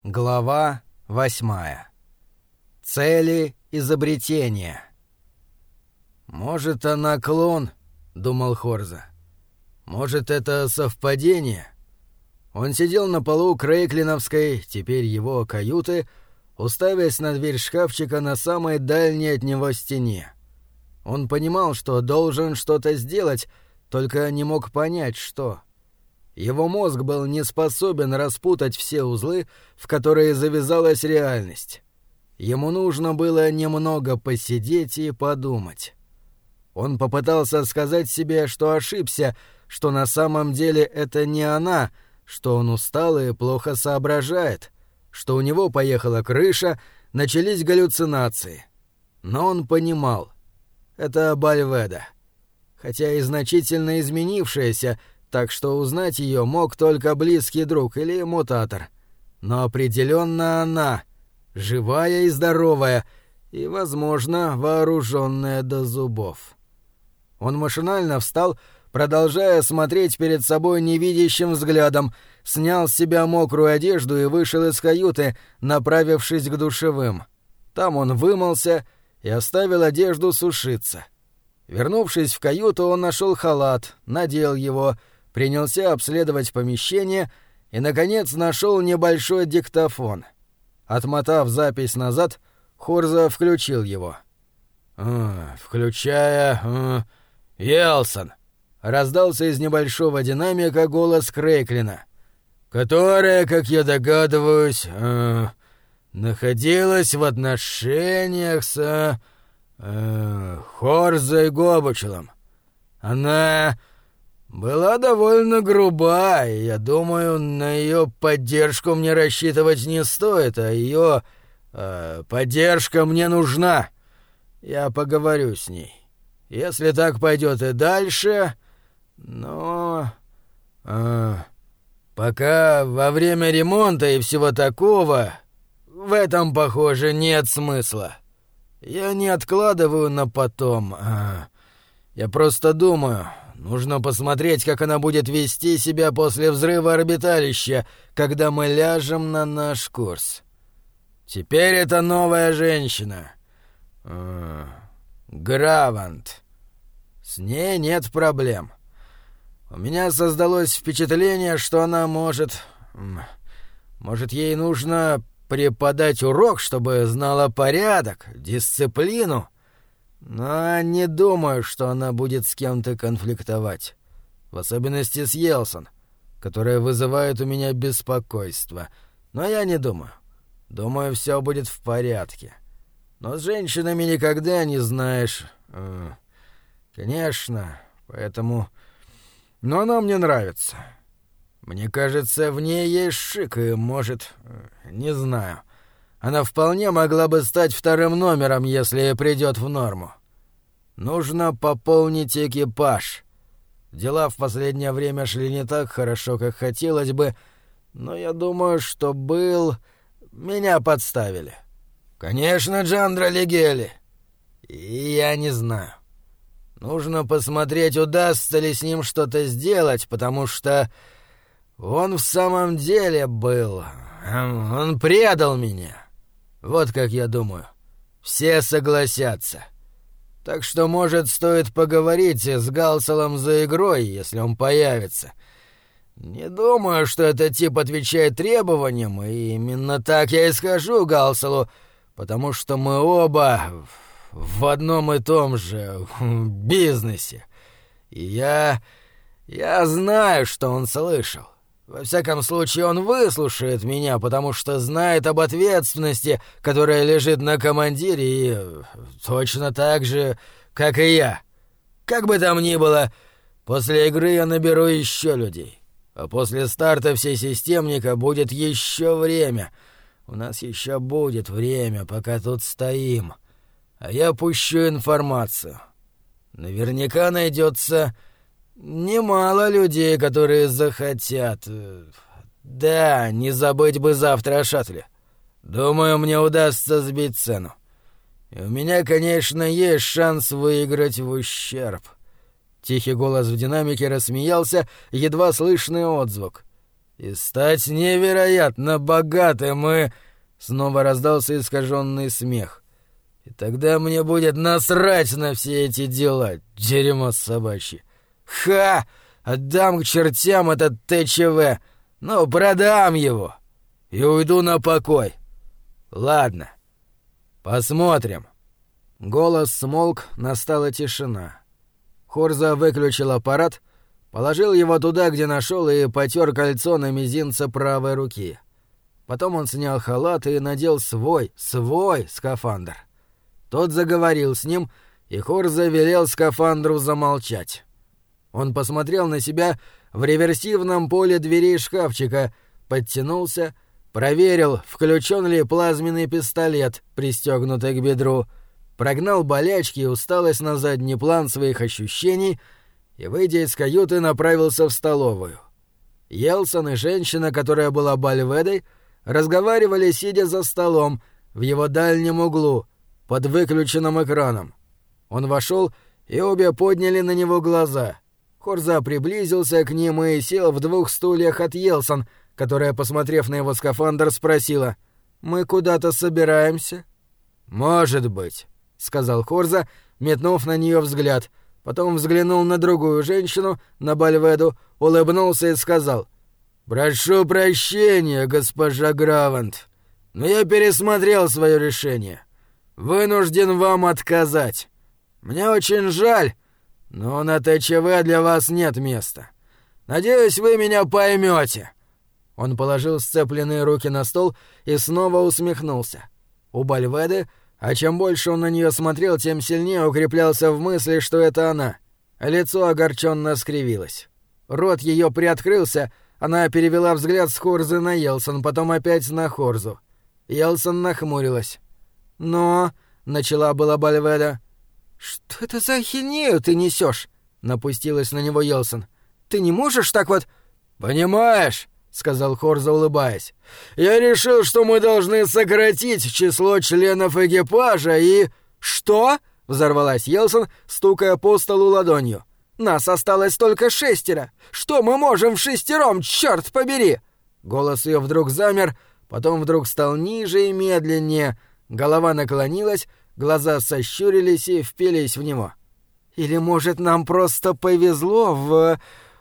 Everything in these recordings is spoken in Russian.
Глава 8. Цели изобретения. «Может, она клон?» — думал Хорза. «Может, это совпадение?» Он сидел на полу Крейклиновской, теперь его каюты, уставясь на дверь шкафчика на самой дальней от него стене. Он понимал, что должен что-то сделать, только не мог понять, что. Его мозг был не способен распутать все узлы, в которые завязалась реальность. Ему нужно было немного посидеть и подумать. Он попытался сказать себе, что ошибся, что на самом деле это не она, что он устал и плохо соображает, что у него поехала крыша, начались галлюцинации. Но он понимал. Это Бальведа. Хотя и значительно изменившаяся, так что узнать ее мог только близкий друг или мутатор. Но определенно она, живая и здоровая, и, возможно, вооруженная до зубов. Он машинально встал, продолжая смотреть перед собой невидящим взглядом, снял с себя мокрую одежду и вышел из каюты, направившись к душевым. Там он вымылся и оставил одежду сушиться. Вернувшись в каюту, он нашел халат, надел его, принялся обследовать помещение и, наконец, нашел небольшой диктофон. Отмотав запись назад, Хорза включил его. «Включая... Елсон!» — раздался из небольшого динамика голос Крейклина, которая, как я догадываюсь, находилась в отношениях с... Хорзой Гобучелом. Она была довольно груба, и, я думаю, на ее поддержку мне рассчитывать не стоит, а ее поддержка мне нужна. Я поговорю с ней. Если так пойдет и дальше, но... пока во время ремонта и всего такого, в этом, похоже, нет смысла. Я не откладываю на потом. Я просто думаю, нужно посмотреть, как она будет вести себя после взрыва орбиталища, когда мы ляжем на наш курс. Теперь это новая женщина. Гравант. С ней нет проблем. У меня создалось впечатление, что она может... Может, ей нужно... преподать урок, чтобы знала порядок, дисциплину. Но не думаю, что она будет с кем-то конфликтовать. В особенности с Елсон, которая вызывает у меня беспокойство. Но я не думаю. Думаю, все будет в порядке. Но с женщинами никогда не знаешь. Конечно, поэтому... Но она мне нравится. Мне кажется, в ней есть шик, и, может, не знаю. Она вполне могла бы стать вторым номером, если придет в норму. Нужно пополнить экипаж. Дела в последнее время шли не так хорошо, как хотелось бы, но я думаю, что меня подставили. Конечно, Джандро Лигели. И я не знаю. Нужно посмотреть, удастся ли с ним что-то сделать, потому что... Он в самом деле был... Он предал меня. Вот как я думаю. Все согласятся. Так что, может, стоит поговорить с Галсалом за игрой, если он появится. Не думаю, что этот тип отвечает требованиям, и именно так я и скажу Галсалу, потому что мы оба в одном и том же бизнесе. И я знаю, что он слышал. Во всяком случае, он выслушает меня, потому что знает об ответственности, которая лежит на командире, и точно так же, как и я. Как бы там ни было, после игры я наберу еще людей. А после старта всесистемника будет еще время. У нас еще будет время, пока тут стоим. А я пущу информацию. Наверняка найдется... немало людей, которые захотят. Да, не забыть бы завтра о шаттле. Думаю, мне удастся сбить цену. И у меня, конечно, есть шанс выиграть в ущерб. Тихий голос в динамике рассмеялся, едва слышный отзвук. и стать невероятно богатым и...» Снова раздался искаженный смех. «И тогда мне будет насрать на все эти дела, дерьмо собачье. Ха! Отдам к чертям этот ТЧВ, ну, продам его и уйду на покой. Ладно, посмотрим». Голос смолк, настала тишина. Хорза выключил аппарат, положил его туда, где нашел, и потер кольцо на мизинце правой руки. Потом он снял халат и надел свой скафандр. Тот заговорил с ним, и Хорза велел скафандру замолчать. Он посмотрел на себя в реверсивном поле дверей шкафчика, подтянулся, проверил, включен ли плазменный пистолет, пристегнутый к бедру, прогнал болячки и усталость на задний план своих ощущений и, выйдя из каюты, направился в столовую. Йелсон и женщина, которая была Бальведой, разговаривали, сидя за столом, в его дальнем углу, под выключенным экраном. Он вошел, и обе подняли на него глаза. Хорза приблизился к ним и сел в 2 стульях от Йелсон, которая, посмотрев на его скафандр, спросила: «Мы куда-то собираемся?» «Может быть», — сказал Хорза, метнув на нее взгляд. Потом взглянул на другую женщину, на Бальведу, улыбнулся и сказал: «Прошу прощения, госпожа Гравант, но я пересмотрел свое решение. Вынужден вам отказать. Мне очень жаль, но на ТЧВ для вас нет места. Надеюсь, вы меня поймете». Он положил сцепленные руки на стол и снова усмехнулся. У Бальведы, а чем больше он на нее смотрел, тем сильнее укреплялся в мысли, что это она. Лицо огорченно скривилось. Рот ее приоткрылся. Она перевела взгляд с Хорзы на Йелсон, потом опять на Хорзу. Йелсон нахмурилась. «Но...» — начала была Бальведа. «Что это за ахинею ты несешь?» — напустилась на него Йелсон. «Ты не можешь так вот...» «Понимаешь», — сказал Хорза, улыбаясь, — «я решил, что мы должны сократить число членов экипажа и...» «Что?» — взорвалась Йелсон, стукая по столу ладонью. «Нас осталось только 6. Что мы можем в 6, черт побери?» Голос ее вдруг замер, потом вдруг стал ниже и медленнее. Голова наклонилась, глаза сощурились и впились в него. «Или, может, нам просто повезло в...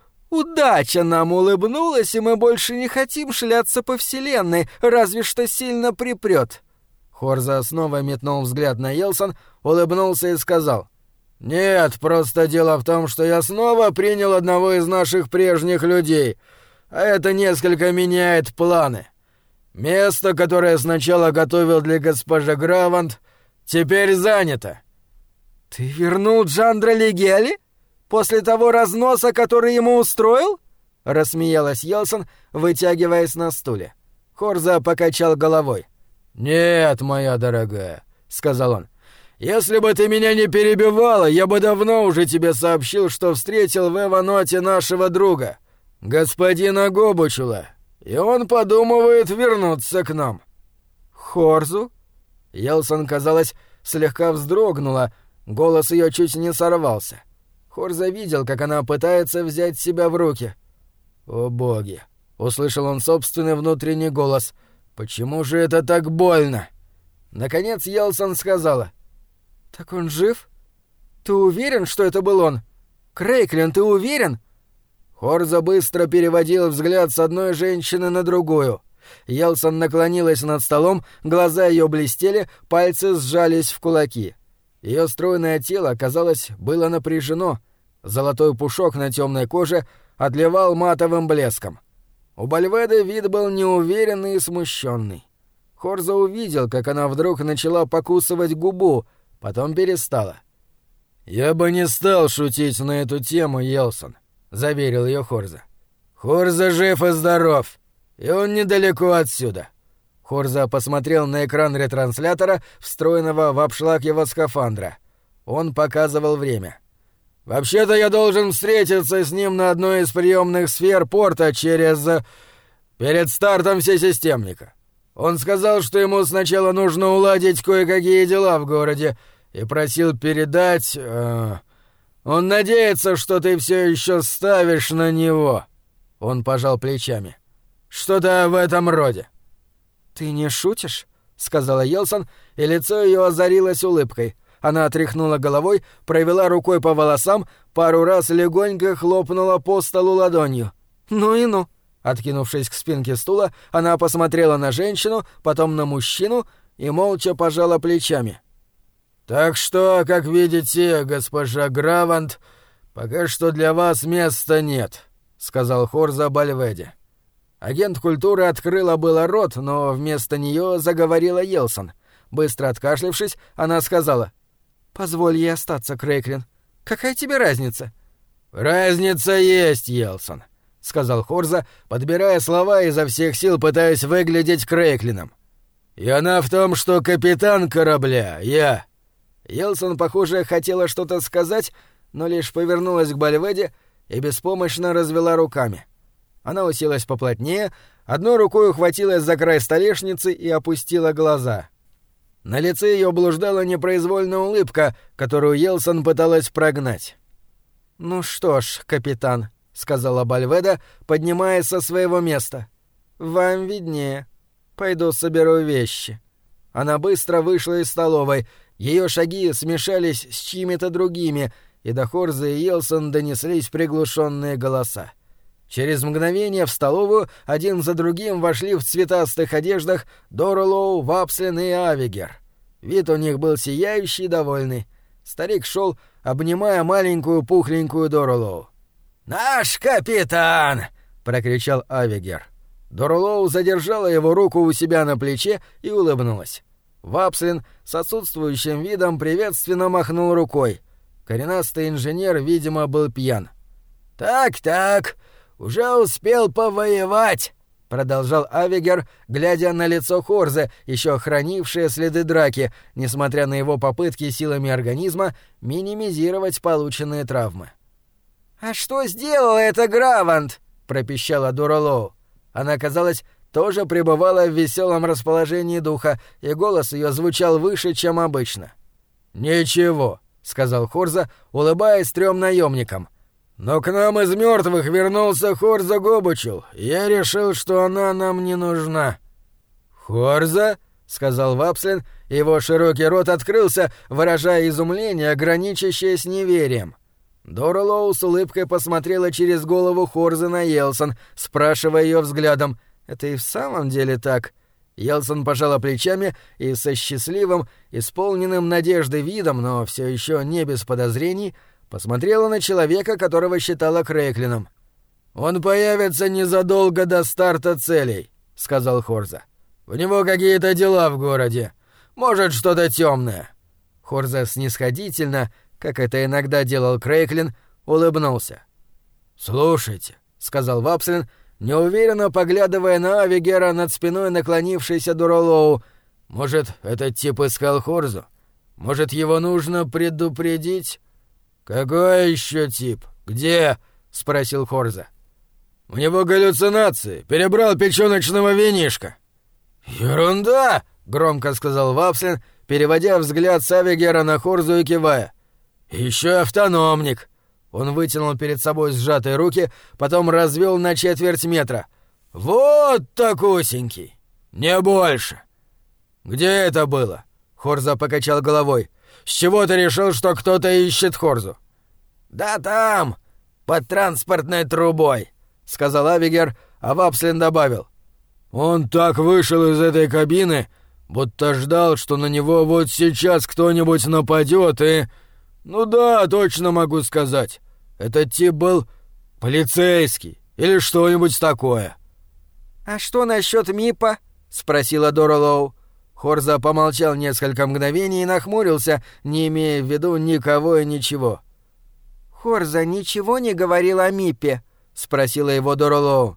Удача нам улыбнулась, и мы больше не хотим шляться по вселенной, разве что сильно припрёт». Хорза снова метнул взгляд на Йелсон, улыбнулся и сказал: «Нет, просто дело в том, что я снова принял одного из наших прежних людей, а это несколько меняет планы. Место, которое сначала готовил для госпожи Гравант, теперь занято». «Ты вернул Джандра Легели? После того разноса, который ему устроил?» — рассмеялась Йелсон, вытягиваясь на стуле. Хорза покачал головой. «Нет, моя дорогая», — сказал он. «Если бы ты меня не перебивала, я бы давно уже тебе сообщил, что встретил в Эваноте нашего друга, господина Гобучула, и он подумывает вернуться к нам». «Хорзу?» Йелсон, казалось, слегка вздрогнула, голос ее чуть не сорвался. Хорза видел, как она пытается взять себя в руки. «О боги!» — услышал он собственный внутренний голос. «Почему же это так больно?» Наконец Йелсон сказала: «Так он жив? Ты уверен, что это был он? Крейклин, ты уверен?» Хорза быстро переводил взгляд с одной женщины на другую. Йелсон наклонилась над столом, глаза ее блестели, пальцы сжались в кулаки. Ее стройное тело, казалось, было напряжено. Золотой пушок на темной коже отливал матовым блеском. У Бальведы вид был неуверенный и смущенный. Хорза увидел, как она вдруг начала покусывать губу, потом перестала. «Я бы не стал шутить на эту тему, Йелсон», — заверил ее Хорза. «Хорза жив и здоров, и он недалеко отсюда». Хорза посмотрел на экран ретранслятора, встроенного в обшлаг его скафандра. Он показывал время. «Вообще-то я должен встретиться с ним на одной из приемных сфер порта перед стартом всесистемника. Он сказал, что ему сначала нужно уладить кое-какие дела в городе, и просил передать... Он надеется, что ты все еще ставишь на него». Он пожал плечами. Что-то в этом роде». «Ты не шутишь?» — сказала Йелсон, и лицо ее озарилось улыбкой. Она отряхнула головой, провела рукой по волосам, пару раз легонько хлопнула по столу ладонью. «Ну и ну!» Откинувшись к спинке стула, она посмотрела на женщину, потом на мужчину и молча пожала плечами. «Так что, как видите, госпожа Гравант, пока что для вас места нет», — сказал Хорза Бальведе. Агент культуры открыла было рот, но вместо нее заговорила Йелсон. Быстро откашлявшись, она сказала: «Позволь ей остаться, Крейклин. Какая тебе разница?» «Разница есть, Йелсон», — сказал Хорза, подбирая слова изо всех сил, пытаясь выглядеть Крейклином. «И она в том, что капитан корабля — я». Йелсон, похоже, хотела что-то сказать, но лишь повернулась к Бальведе и беспомощно развела руками. Она уселась поплотнее, одной рукой ухватилась за край столешницы и опустила глаза. На лице ее блуждала непроизвольная улыбка, которую Йелсон пыталась прогнать. «Ну что ж, капитан», — сказала Бальведа, поднимаясь со своего места. «Вам виднее. Пойду соберу вещи». Она быстро вышла из столовой. Ее шаги смешались с чьими-то другими, и до Хорза и Йелсон донеслись приглушенные голоса. Через мгновение в столовую один за другим вошли в цветастых одеждах Доролоу, Вапслин и Авигер. Вид у них был сияющий и довольный. Старик шел, обнимая маленькую пухленькую Доролоу. «Наш капитан!» — прокричал Авигер. Доролоу задержала его руку у себя на плече и улыбнулась. Вапслин с отсутствующим видом приветственно махнул рукой. Коренастый инженер, видимо, был пьян. «Так, уже успел повоевать», — продолжал Авигер, глядя на лицо Хорза, еще хранившее следы драки, несмотря на его попытки силами организма минимизировать полученные травмы. «А что сделала эта Гравант?» — пропищала Доролоу. Она, казалось, тоже пребывала в веселом расположении духа, и голос ее звучал выше, чем обычно. «Ничего», — сказал Хорза, улыбаясь 3 наемникам. «Но к нам из мертвых вернулся Хорза Гобучел, и я решил, что она нам не нужна». «Хорза?» — сказал Вапслин, и его широкий рот открылся, выражая изумление, граничащее с неверием. Доролоу с улыбкой посмотрела через голову Хорза на Йелсон, спрашивая ее взглядом: «Это и в самом деле так?» Йелсон пожала плечами и со счастливым, исполненным надежды видом, но все еще не без подозрений, посмотрела на человека, которого считала Крейклином. «Он появится незадолго до старта целей», — сказал Хорза. «У него какие-то дела в городе. Может, что-то темное». Хорза снисходительно, как это иногда делал Крейклин, улыбнулся. «Слушайте», — сказал Вапслин, неуверенно поглядывая на Авигера над спиной наклонившейся Доролоу. «Может, этот тип искал Хорзу? Может, его нужно предупредить?» «Какой еще тип? Где?» — спросил Хорза. «У него галлюцинации. Перебрал печёночного винишка». «Ерунда!» — громко сказал Вапслин, переводя взгляд с Авигера на Хорзу и кивая. «Еще автономник». Он вытянул перед собой сжатые руки, потом развел на 1/4 метра. «Вот такусенький! Не больше!» «Где это было?» — Хорза покачал головой. «С чего ты решил, что кто-то ищет Хорзу?» «Да там, под транспортной трубой», — сказал Авигер, а Вапслин добавил. «Он так вышел из этой кабины, будто ждал, что на него вот сейчас кто-нибудь нападет и... Ну да, точно могу сказать. Этот тип был полицейский или что-нибудь такое». «А что насчет МИПа?» — спросила Доролоу. Хорза помолчал несколько мгновений и нахмурился, не имея в виду никого и ничего. «Хорза ничего не говорил о МИПе?» — спросила его Доролоу.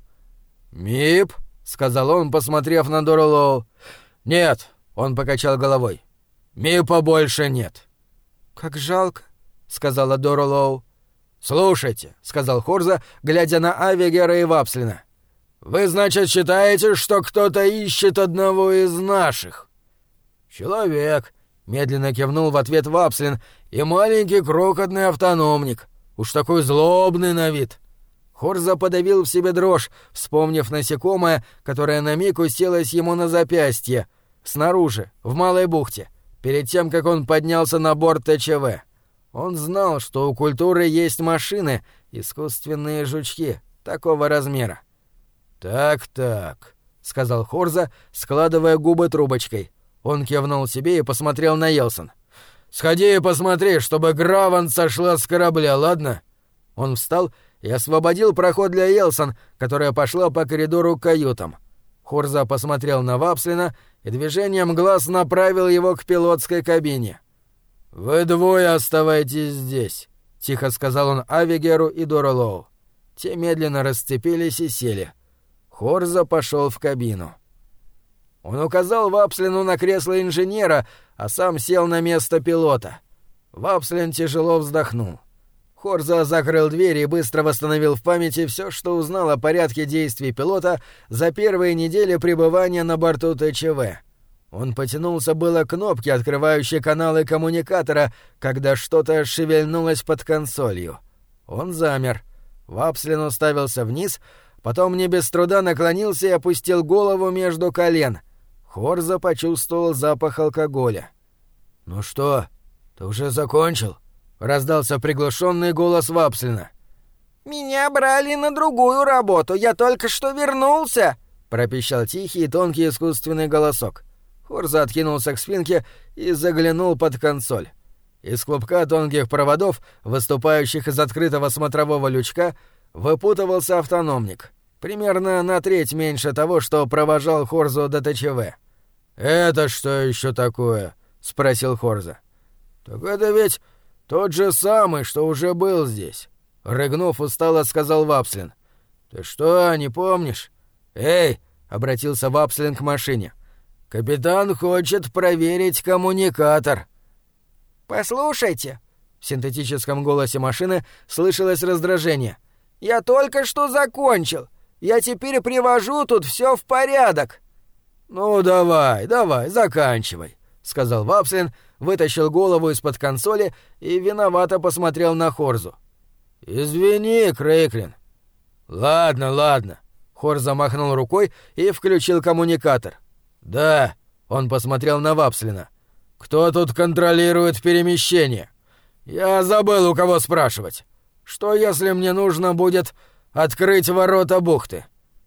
«МИП?» — сказал он, посмотрев на Доролоу. «Нет», — он покачал головой. «МИПа больше нет». «Как жалко», — сказала Доролоу. «Слушайте», — сказал Хорза, глядя на Авигера и Вапслина. «Вы, значит, считаете, что кто-то ищет одного из наших?» «Человек», — медленно кивнул в ответ Вапслин, — «и маленький крохотный автономник. Уж такой злобный на вид». Хорза подавил в себе дрожь, вспомнив насекомое, которое на миг уселось ему на запястье, снаружи, в Малой бухте, перед тем, как он поднялся на борт ТЧВ. Он знал, что у культуры есть машины, искусственные жучки, такого размера. «Так», — сказал Хорза, складывая губы трубочкой. Он кивнул себе и посмотрел на Елсон. «Сходи и посмотри, чтобы Граван сошла с корабля, ладно?» Он встал и освободил проход для Елсон, которая пошла по коридору к каютам. Хорза посмотрел на Вапслина и движением глаз направил его к пилотской кабине. «Вы двое оставайтесь здесь», — тихо сказал он Авигеру и Доролоу. Те медленно расцепились и сели. Хорза пошел в кабину. Он указал Вапслину на кресло инженера, а сам сел на место пилота. Вапслин тяжело вздохнул. Хорза закрыл дверь и быстро восстановил в памяти все, что узнал о порядке действий пилота за первые недели пребывания на борту ТЧВ. Он потянулся было к кнопке, открывающей каналы коммуникатора, когда что-то шевельнулось под консолью. Он замер. Вапслин уставился вниз, потом не без труда наклонился и опустил голову между колен. Хорза почувствовал запах алкоголя. «Ну что, ты уже закончил?» — раздался приглушенный голос Вапслина. «Меня брали на другую работу, я только что вернулся!» — пропищал тихий и тонкий искусственный голосок. Хорза откинулся к спинке и заглянул под консоль. Из клубка тонких проводов, выступающих из открытого смотрового лючка, выпутывался автономник. Примерно на треть меньше того, что провожал Хорзу до ТЧВ. «Это что еще такое?» — спросил Хорза. «Так это ведь тот же самый, что уже был здесь», — рыгнув устало, сказал Вапслин. «Ты что, не помнишь?» «Эй!» — обратился Вапслин к машине. «Капитан хочет проверить коммуникатор». «Послушайте», — в синтетическом голосе машины слышалось раздражение. «Я только что закончил. Я теперь привожу тут все в порядок». «Ну, давай, заканчивай», — сказал Вапслин, вытащил голову из-под консоли и виновато посмотрел на Хорзу. «Извини, Крейклин». «Ладно». Хорза махнул рукой и включил коммуникатор. «Да», — он посмотрел на Вапслина. «Кто тут контролирует перемещение? Я забыл, у кого спрашивать. Что, если мне нужно будет открыть ворота бухты?»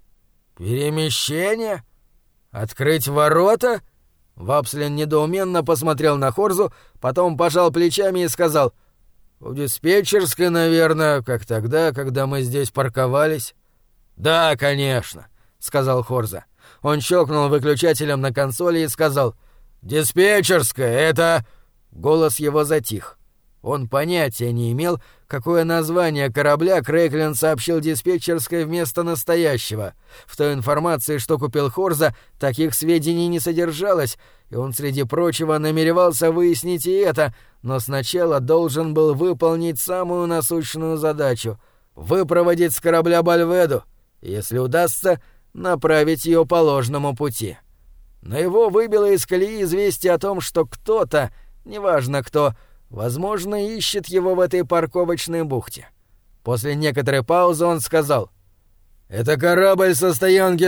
«Перемещение? Открыть ворота?» Вапслин недоуменно посмотрел на Хорзу, потом пожал плечами и сказал: «У диспетчерской, наверное, как тогда, когда мы здесь парковались». «Да, конечно», — сказал Хорза. Он щелкнул выключателем на консоли и сказал: «Диспетчерская, это...» Голос его затих. Он понятия не имел, какое название корабля Крейклин сообщил диспетчерской вместо настоящего. В той информации, что купил Хорза, таких сведений не содержалось, и он, среди прочего, намеревался выяснить и это, но сначала должен был выполнить самую насущную задачу — выпроводить с корабля Бальведу, если удастся, направить ее по ложному пути. Но его выбило из колеи известие о том, что кто-то, неважно кто, возможно, ищет его в этой парковочной бухте. После некоторой паузы он сказал: «Это корабль со стоянки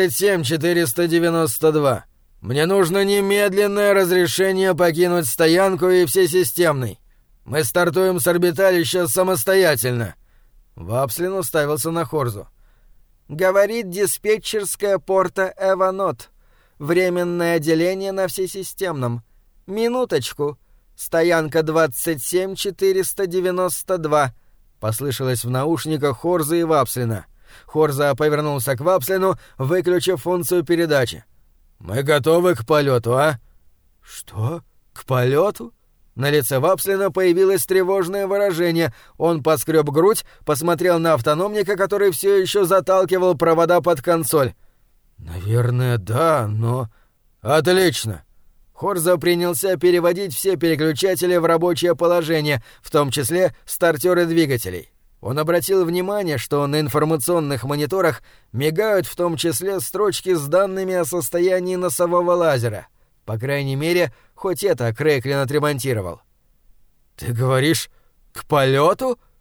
27492. Мне нужно немедленное разрешение покинуть стоянку и всесистемный. Мы стартуем с орбиталища самостоятельно». Вапслин уставился на Хорзу. «Говорит диспетчерская порта Эванот. Временное отделение на всесистемном. Минуточку. Стоянка 27492», — послышалось в наушниках Хорза и Вапслина. Хорза повернулся к Вапслину, выключив функцию передачи. «Мы готовы к полету, а?» «Что? К полету?» На лице Вапслина появилось тревожное выражение. Он поскреб грудь, посмотрел на автономника, который все еще заталкивал провода под консоль. «Наверное, да, но...» «Отлично!» Хорза принялся переводить все переключатели в рабочее положение, в том числе стартеры двигателей. Он обратил внимание, что на информационных мониторах мигают в том числе строчки с данными о состоянии носового лазера. По крайней мере, хоть это Крейклин отремонтировал. «Ты говоришь, к полету?» —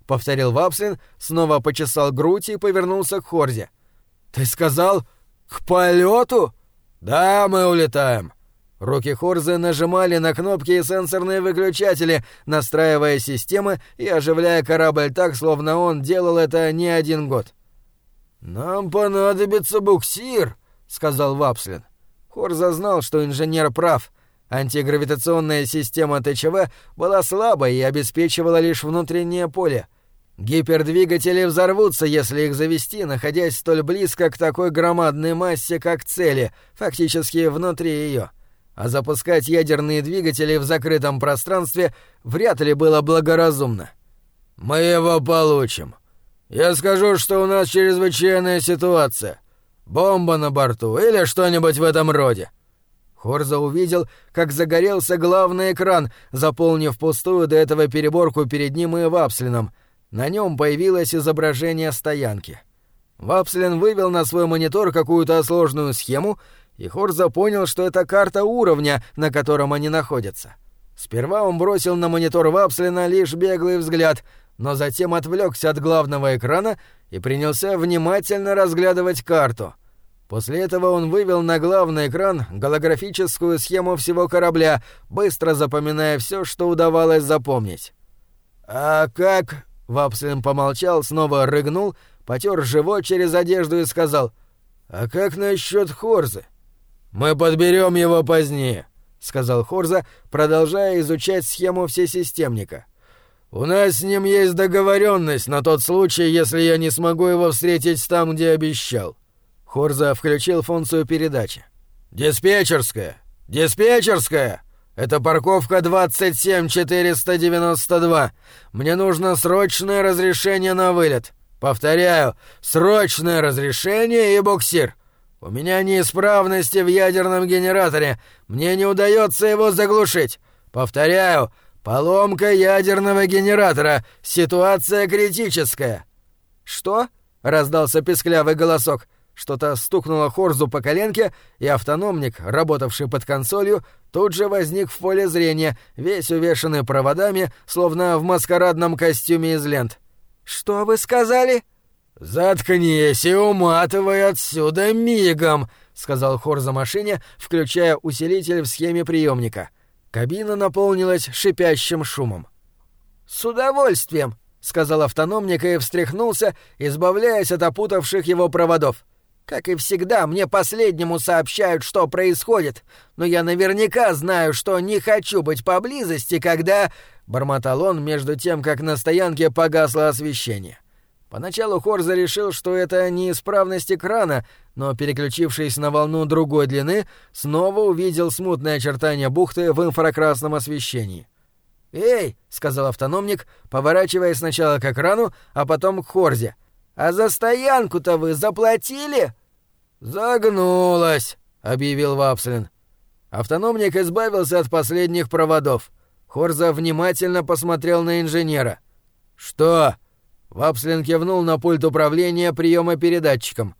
повторил Вапслин, снова почесал грудь и повернулся к Хорзе. «Ты сказал, к полету?» «Да, мы улетаем». Руки Хорзы нажимали на кнопки и сенсорные выключатели, настраивая системы и оживляя корабль так, словно он делал это не один год. «Нам понадобится буксир», — сказал Вапслин. Хорза знал, что инженер прав. Антигравитационная система ТЧВ была слабой и обеспечивала лишь внутреннее поле. Гипердвигатели взорвутся, если их завести, находясь столь близко к такой громадной массе, как цели, фактически внутри ее. А запускать ядерные двигатели в закрытом пространстве вряд ли было благоразумно. «Мы его получим. Я скажу, что у нас чрезвычайная ситуация. Бомба на борту или что-нибудь в этом роде». Хорза увидел, как загорелся главный экран, заполнив пустую до этого переборку перед ним и Вапслином. На нем появилось изображение стоянки. Вапслин вывел на свой монитор какую-то сложную схему, и Хорза понял, что это карта уровня, на котором они находятся. Сперва он бросил на монитор Вапслина лишь беглый взгляд, но затем отвлекся от главного экрана и принялся внимательно разглядывать карту. После этого он вывел на главный экран голографическую схему всего корабля, быстро запоминая все, что удавалось запомнить. «А как...» — Вапслин помолчал, снова рыгнул, потер живот через одежду и сказал: «А как насчет Хорзы?» «Мы подберем его позднее», — сказал Хорза, продолжая изучать схему всесистемника. «У нас с ним есть договоренность на тот случай, если я не смогу его встретить там, где обещал». Хорза включил функцию передачи. «Диспетчерская! Диспетчерская! Это парковка 27492. Мне нужно срочное разрешение на вылет. Повторяю, срочное разрешение и буксир. У меня неисправности в ядерном генераторе. Мне не удается его заглушить. Повторяю, поломка ядерного генератора. Ситуация критическая». «Что?» — раздался писклявый голосок. Что-то стукнуло Хорзу по коленке, и автономник, работавший под консолью, тут же возник в поле зрения, весь увешанный проводами, словно в маскарадном костюме из лент. «Что вы сказали?» «Заткнись и уматывай отсюда мигом», — сказал Хорза машине, включая усилитель в схеме приемника. Кабина наполнилась шипящим шумом. «С удовольствием», — сказал автономник и встряхнулся, избавляясь от опутавших его проводов. «Как и всегда, мне последнему сообщают, что происходит, но я наверняка знаю, что не хочу быть поблизости, когда...» — бормотал он между тем, как на стоянке погасло освещение. Поначалу Хорза решил, что это неисправность экрана, но, переключившись на волну другой длины, снова увидел смутные очертания бухты в инфракрасном освещении. «Эй!» — сказал автономник, поворачивая сначала к экрану, а потом к Хорзе. «А за стоянку-то вы заплатили?» «Загнулась», — объявил Вапслин. Автономник избавился от последних проводов. Хорза внимательно посмотрел на инженера. «Что?» Вапслин кивнул на пульт управления приемопередатчиком.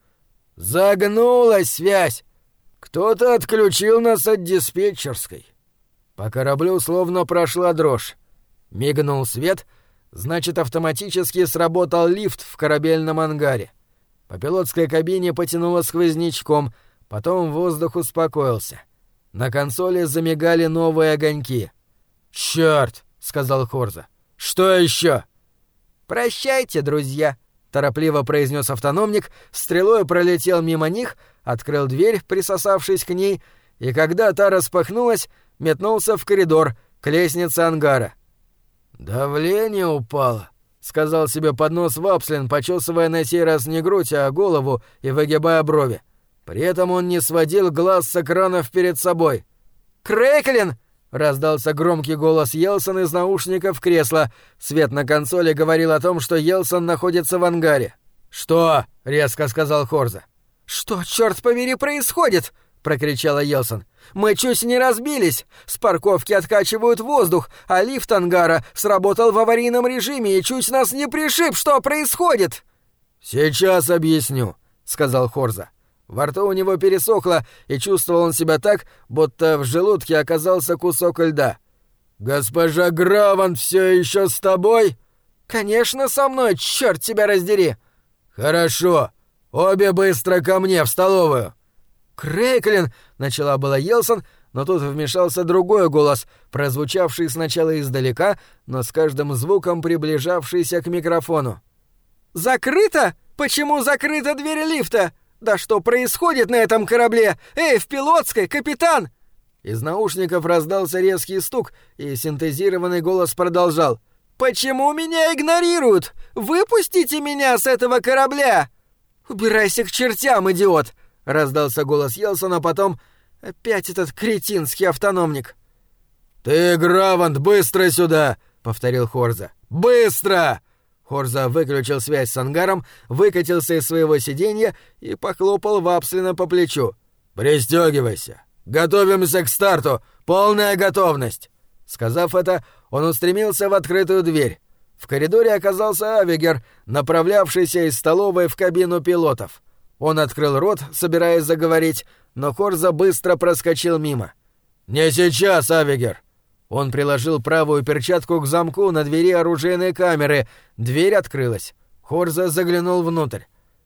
«Загнулась связь! Кто-то отключил нас от диспетчерской». По кораблю словно прошла дрожь. Мигнул свет, значит, автоматически сработал лифт в корабельном ангаре. По пилотской кабине потянуло сквознячком, потом воздух успокоился. На консоли замигали новые огоньки. «Чёрт!» — сказал Хорза. «Что еще?» «Прощайте, друзья», — торопливо произнес автономник, стрелой пролетел мимо них, открыл дверь, присосавшись к ней, и когда та распахнулась, метнулся в коридор, к лестнице ангара. «Давление упало», — сказал себе под нос Вапслин, почесывая на сей раз не грудь, а голову и выгибая брови. При этом он не сводил глаз с экранов перед собой. «Крэклин!» — раздался громкий голос Йелсон из наушников кресла. Свет на консоли говорил о том, что Йелсон находится в ангаре. «Что?» — резко сказал Хорза. «Что, черт побери, происходит?» — прокричала Йелсон. «Мы чуть не разбились. С парковки откачивают воздух, а лифт ангара сработал в аварийном режиме и чуть нас не пришиб. Что происходит?» «Сейчас объясню», — сказал Хорза. Во рту у него пересохло, и чувствовал он себя так, будто в желудке оказался кусок льда. «Госпожа Граван все еще с тобой?» «Конечно, со мной, черт тебя раздери!» «Хорошо. Обе быстро ко мне, в столовую!» «Крейклин!» — начала была Йелсон, но тут вмешался другой голос, прозвучавший сначала издалека, но с каждым звуком приближавшийся к микрофону. «Закрыто? Почему закрыта дверь лифта? Да что происходит на этом корабле? Эй, в пилотской, капитан!» Из наушников раздался резкий стук, и синтезированный голос продолжал. «Почему меня игнорируют? Выпустите меня с этого корабля!» «Убирайся к чертям, идиот!» — раздался голос Йелсона, а потом... Опять этот кретинский автономник. «Ты, Гравант, быстро сюда!» — повторил Хорза. «Быстро!» Хорза выключил связь с ангаром, выкатился из своего сиденья и похлопал Вапслина по плечу. «Пристёгивайся! Готовимся к старту! Полная готовность!» Сказав это, он устремился в открытую дверь. В коридоре оказался Авигер, направлявшийся из столовой в кабину пилотов. Он открыл рот, собираясь заговорить, но Хорза быстро проскочил мимо. «Не сейчас, Авигер!» Он приложил правую перчатку к замку на двери оружейной камеры. Дверь открылась. Хорза заглянул внутрь.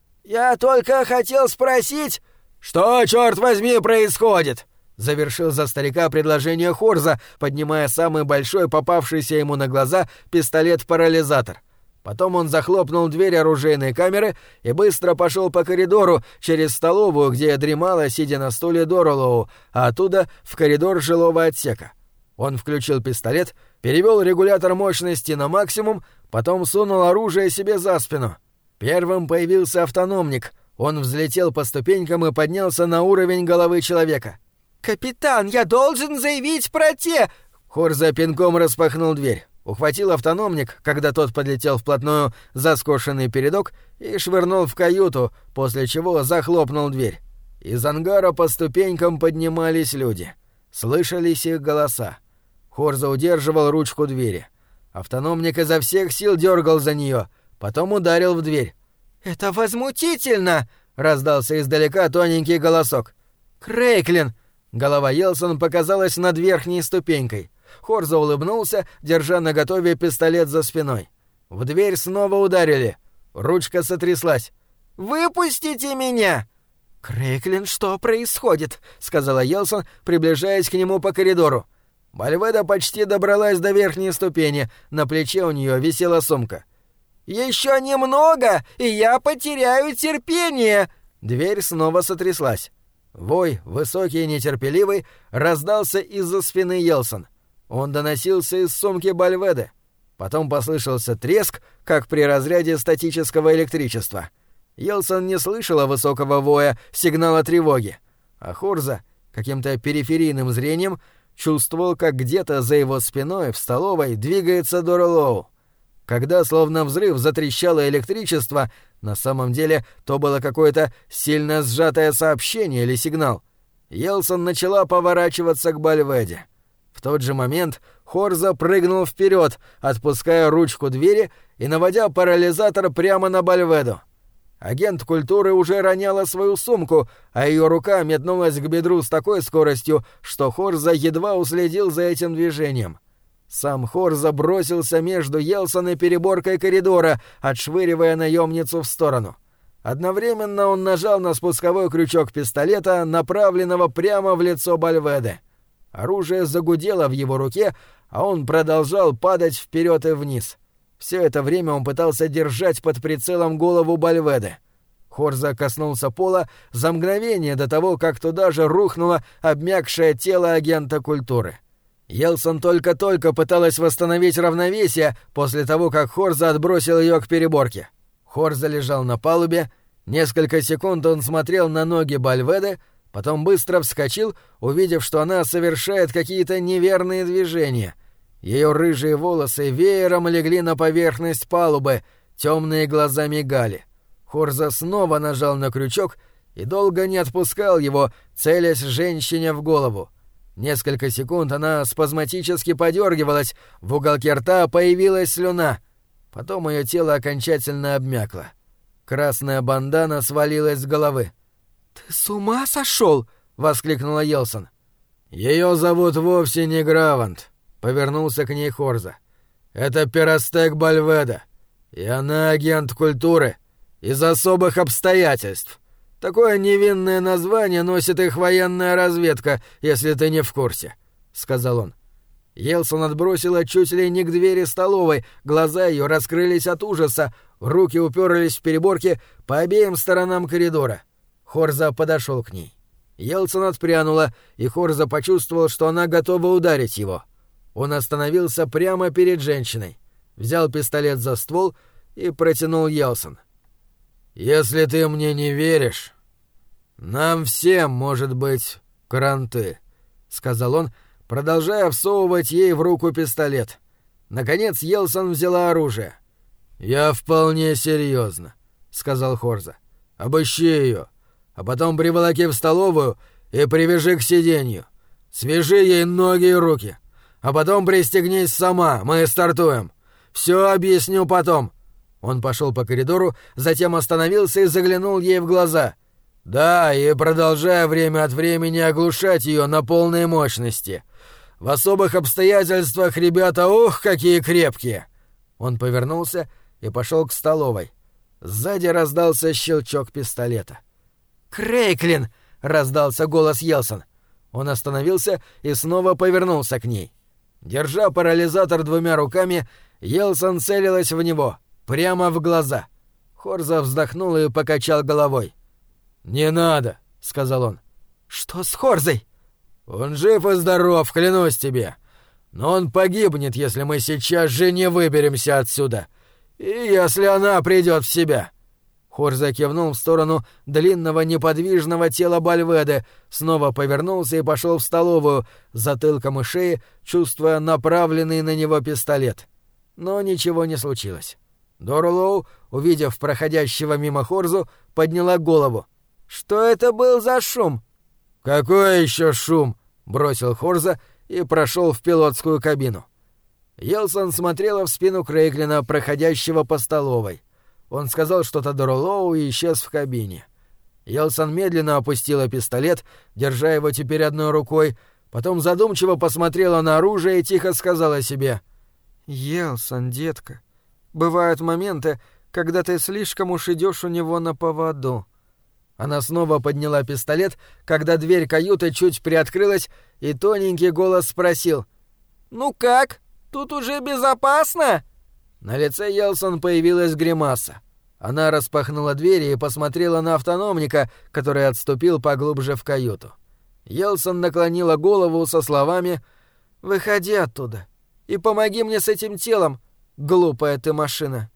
«Я только хотел спросить...» «Что, черт возьми, происходит?» — завершил за старика предложение Хорза, поднимая самый большой попавшийся ему на глаза пистолет-парализатор. Потом он захлопнул дверь оружейной камеры и быстро пошел по коридору через столовую, где дремала, сидя на стуле, Доролоу, а оттуда в коридор жилого отсека. Он включил пистолет, перевел регулятор мощности на максимум, потом сунул оружие себе за спину. Первым появился автономник. Он взлетел по ступенькам и поднялся на уровень головы человека. «Капитан, я должен заявить про те...» Хорза пинком распахнул дверь. Ухватил автономник, когда тот подлетел вплотную за скошенный передок и швырнул в каюту, после чего захлопнул дверь. Из ангара по ступенькам поднимались люди. Слышались их голоса. Хорза удерживал ручку двери. Автономник изо всех сил дергал за нее, потом ударил в дверь. «Это возмутительно!» — раздался издалека тоненький голосок. «Крейклин!» — голова Йелсон показалась над верхней ступенькой. Хорза улыбнулся, держа наготове пистолет за спиной. В дверь снова ударили. Ручка сотряслась. «Выпустите меня!» «Крейклин, что происходит?» — сказала Йелсон, приближаясь к нему по коридору. Бальведа почти добралась до верхней ступени, на плече у нее висела сумка. «Еще немного, и я потеряю терпение!» Дверь снова сотряслась. Вой, высокий и нетерпеливый, раздался из-за спины Йелсон. Он доносился из сумки Бальведы. Потом послышался треск, как при разряде статического электричества. Йелсон не слышала высокого воя, сигнала тревоги. А Хорза, каким-то периферийным зрением, чувствовал, как где-то за его спиной в столовой двигается Доролоу. Когда словно взрыв затрещало электричество, на самом деле то было какое-то сильно сжатое сообщение или сигнал. Йелсон начала поворачиваться к Бальведе. В тот же момент Хорза прыгнул вперед, отпуская ручку двери и наводя парализатор прямо на Бальведу. Агент культуры уже роняла свою сумку, а ее рука метнулась к бедру с такой скоростью, что Хорза едва уследил за этим движением. Сам Хорза бросился между Йелсон и переборкой коридора, отшвыривая наемницу в сторону. Одновременно он нажал на спусковой крючок пистолета, направленного прямо в лицо Бальведы. Оружие загудело в его руке, а он продолжал падать вперед и вниз. Все это время он пытался держать под прицелом голову Бальведы. Хорза коснулся пола за мгновение до того, как туда же рухнуло обмякшее тело агента культуры. Йелсон только-только пыталась восстановить равновесие после того, как Хорза отбросил ее к переборке. Хорза лежал на палубе. Несколько секунд он смотрел на ноги Бальведы, потом быстро вскочил, увидев, что она совершает какие-то неверные движения. Ее рыжие волосы веером легли на поверхность палубы, темные глаза мигали. Хорза снова нажал на крючок и долго не отпускал его, целясь женщине в голову. Несколько секунд она спазматически подергивалась, в уголке рта появилась слюна. Потом ее тело окончательно обмякло. Красная бандана свалилась с головы. «Ты с ума сошел?» — воскликнула Йелсон. «Ее зовут вовсе не Гравант», — повернулся к ней Хорза. «Это Пиростек Бальведа. И она агент культуры. Из особых обстоятельств. Такое невинное название носит их военная разведка, если ты не в курсе», — сказал он. Йелсон отбросила чуть ли не к двери столовой, глаза ее раскрылись от ужаса, руки уперлись в переборки по обеим сторонам коридора. Хорза подошел к ней. Йелсон отпрянула, и Хорза почувствовал, что она готова ударить его. Он остановился прямо перед женщиной, взял пистолет за ствол и протянул Йелсон. «Если ты мне не веришь, нам всем, может быть, кранты», — сказал он, продолжая всовывать ей в руку пистолет. Наконец Йелсон взяла оружие. «Я вполне серьезно», — сказал Хорза. «Обыщи ее, а потом приволоки в столовую и привяжи к сиденью. Свяжи ей ноги и руки, а потом пристегнись сама, мы стартуем. Все объясню потом». Он пошел по коридору, затем остановился и заглянул ей в глаза. «Да, и продолжая время от времени оглушать ее на полной мощности. В особых обстоятельствах ребята, ух, какие крепкие!» Он повернулся и пошел к столовой. Сзади раздался щелчок пистолета. «Крейклин!» — раздался голос Йелсон. Он остановился и снова повернулся к ней. Держа парализатор двумя руками, Йелсон целилась в него, прямо в глаза. Хорза вздохнул и покачал головой. «Не надо», — сказал он. «Что с Хорзой?» «Он жив и здоров, клянусь тебе. Но он погибнет, если мы сейчас же не выберемся отсюда. И если она придет в себя». Хорза кивнул в сторону длинного неподвижного тела Бальведе, снова повернулся и пошел в столовую, затылком и шеей чувствуя направленный на него пистолет. Но ничего не случилось. Дорлоу, увидев проходящего мимо Хорзу, подняла голову. «Что это был за шум?» «Какой еще шум?» — бросил Хорза и прошел в пилотскую кабину. Йелсон смотрела в спину Крейклина, проходящего по столовой. Он сказал что-то Дорлоу и исчез в кабине. Йелсон медленно опустила пистолет, держа его теперь одной рукой, потом задумчиво посмотрела на оружие и тихо сказала себе: «Йелсон, детка, бывают моменты, когда ты слишком уж идешь у него на поводу». Она снова подняла пистолет, когда дверь каюты чуть приоткрылась, и тоненький голос спросил: «Ну как? Тут уже безопасно?» На лице Йелсон появилась гримаса. Она распахнула двери и посмотрела на автономника, который отступил поглубже в каюту. Йелсон наклонила голову со словами: «Выходи оттуда и помоги мне с этим телом, глупая ты машина».